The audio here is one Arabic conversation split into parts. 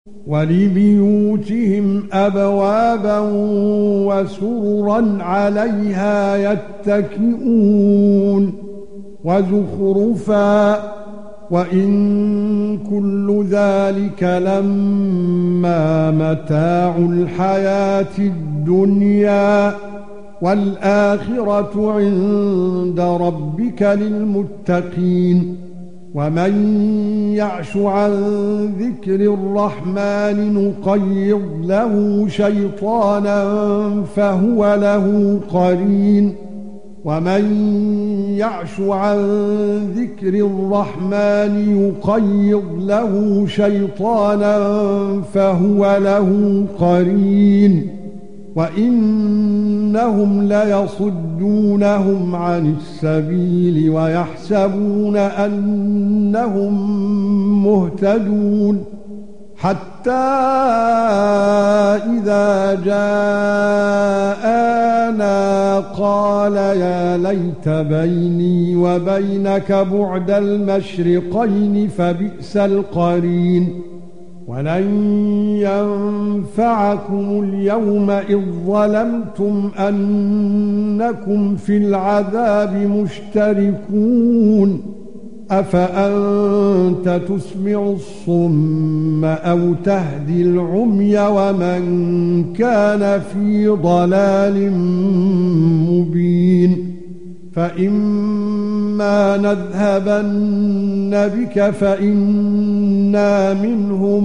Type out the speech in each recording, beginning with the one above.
وَلِبُيُوتِهِمْ أَبْوَابًا وَسُرُرًا عَلَيْهَا يَتَّكِئُونَ وَزُخْرُفًا وَإِن كُلُّ ذَلِكَ لَمَّا مَتَاعُ الْحَيَاةِ الدُّنْيَا وَالْآخِرَةُ عِندَ رَبِّكَ لِلْمُتَّقِينَ وَمَن يَعْشُ عَن ذِكْرِ الرَّحْمَنِ نُقَيِّضْ لَهُ شَيْطَانًا فَهُوَ لَهُ قَرِينٌ وَمَن يَعْشُ عَن ذِكْرِ الرَّحْمَنِ يُقَيِّضْ لَهُ شَيْطَانًا فَهُوَ لَهُ قَرِينٌ وَإِنَّهُمْ لَيَصُدُّونَهُمْ عَنِ السَّبِيلِ وَيَحْسَبُونَ أَنَّهُمْ مُهْتَدُونَ حَتَّى إِذَا جَاءَنَا قَالَ يَا لَيْتَ بَيْنِي وَبَيْنَكَ بُعْدَ الْمَشْرِقَيْنِ فَبِئْسَ الْقَرِينُ وَلَن يَنفَعَكُمُ الْيَوْمَ إِذ ظَّلَمْتُمْ أَنَّكُمْ فِي الْعَذَابِ مُشْتَرِكُونَ أَفَأَنْتَ تُسْمِعُ الصُّمَّ أَوْ تَهْدِي الْعُمْيَ وَمَنْ كَانَ فِي ضَلَالٍ مُبِينٍ فَإِمَّا نَذْهَبَنَّ بِكَ فَإِنَّا مِنْهُمْ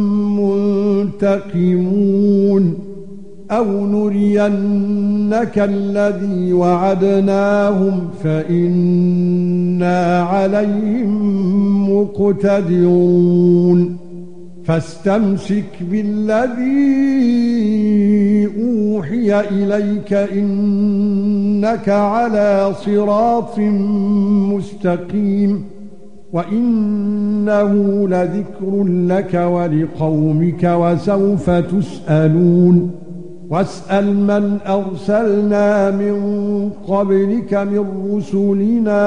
مُنْتَقِمُونَ أَوْ نُرِيَنَّكَ الَّذِي وَعَدْنَاهُمْ فَإِنَّا عَلَيْهِمْ مُقْتَدِرُونَ فَاسْتَمْسِكْ بِالَّذِي أُوحِيَ إِلَيْكَ إِنَّكَ عَلَى صِرَاطٍ مُسْتَقِيمٍ وَإِنَّهُ لَذِكْرٌ لَكَ وَلِقَوْمِكَ وَسَوْفَ تُسْأَلُونَ وَاسْأَلْ مَنْ أَرْسَلْنَا مِنْ قَبْلِكَ مِنْ رُسُلِنَا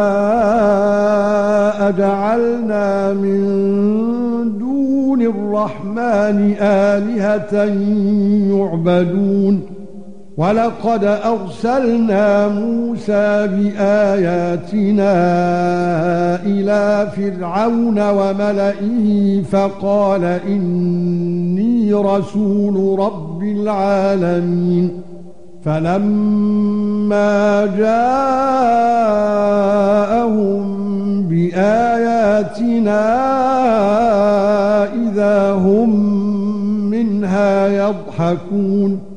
أَجَعَلْنَا مِنْ دُونِ الرَّحْمَنِ آلِهَةً يُعْبَدُونَ وَلَقَدْ أَرْسَلْنَا مُوسَى بِآيَاتِنَا إِلَى فِرْعَوْنَ وَمَلَئِهِ فَقَالَ إِنِّي رَسُولُ رَبِّ الْعَالَمِينَ فَلَمَّا جَاءَهُم بِآيَاتِنَا إِذَا هُم مِّنْهَا يَضْحَكُونَ